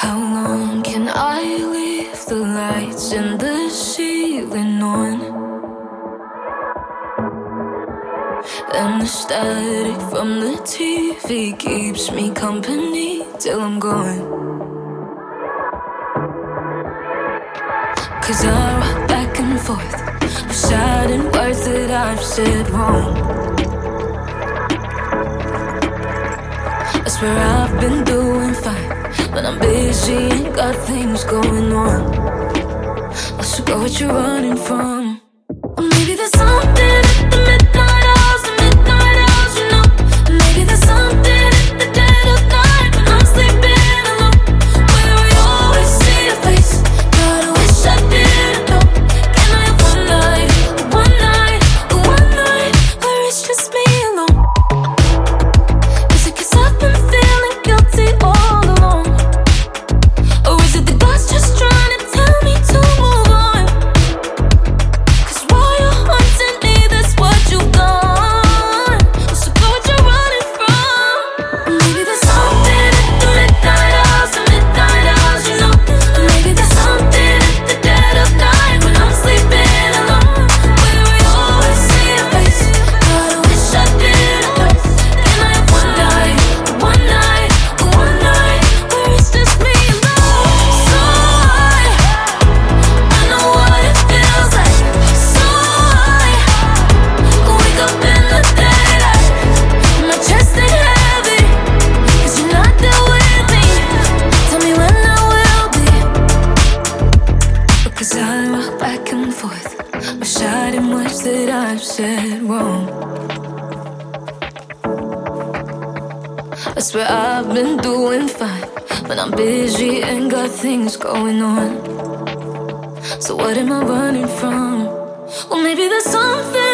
How long can I leave the lights in the ceiling on? And the static from the TV keeps me company till I'm gone. 'Cause I rock back and forth, reciting words that I've said wrong. I swear I've been doing fine, but I'm busy and got things going on. So go what you're running from. Or maybe there's something at the midnight hours, you know. Maybe there's something at the dead of night when I'm sleeping alone, where we always see your face. God, I wish I didn't know. Can I have one night where it's just me alone? Is it 'cause I've been feeling guilty all along? Or is it the gods just trying to tell me to move on? 'Cause while you're haunting me, that's what you've done. So go what you're running from. Maybe there's something at the midnight hours, you know. Maybe there's something at the dead of night when I'm sleeping alone, where we always see your face. God, I wish I didn't know. Can I have one night where it's just me alone? So I know what it feels like. So I wake up in the daylight, my chest ain't heavy, 'cause you're not there with me. Tell me when I will be, because I rock back and forth, reciting words that I've said wrong. I swear I've been doing fine, but I'm busy and got things going on. So what am I running from? Well, maybe there's something